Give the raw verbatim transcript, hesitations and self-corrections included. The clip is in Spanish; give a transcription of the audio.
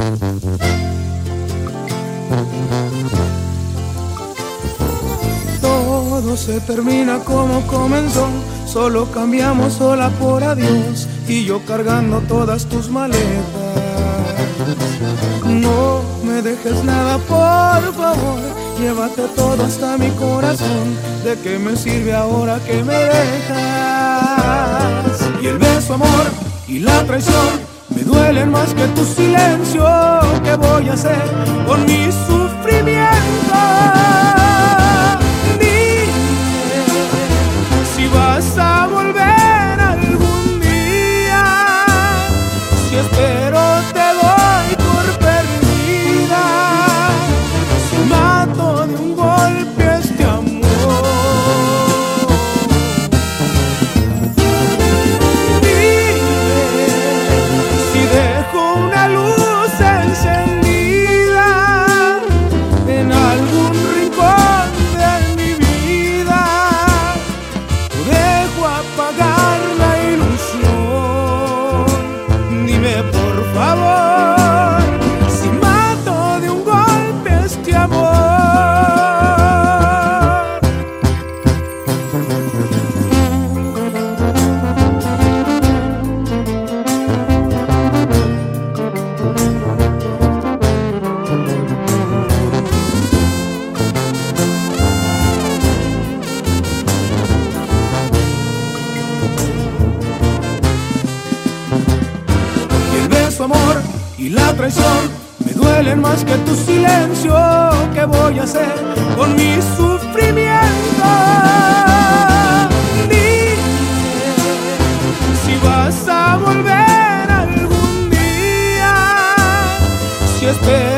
Todo se termina como comenzó, solo cambiamos sola por adiós y yo cargando todas tus maletas. No me dejes nada, por favor, llévate todo hasta mi corazón. ¿De qué me sirve ahora que me dejas? Y el beso, amor, y la traición me duelen más que tu silencio. ¿Qué voy a hacer con mi sufrimiento? Dime si vas a volver algún día. Si espero te doy por perdida. Si mato de un golpe este amor. Amor, y la traición me duelen más que tu silencio. ¿Qué voy a hacer con mi sufrimiento? Dime si vas a volver algún día. Si espero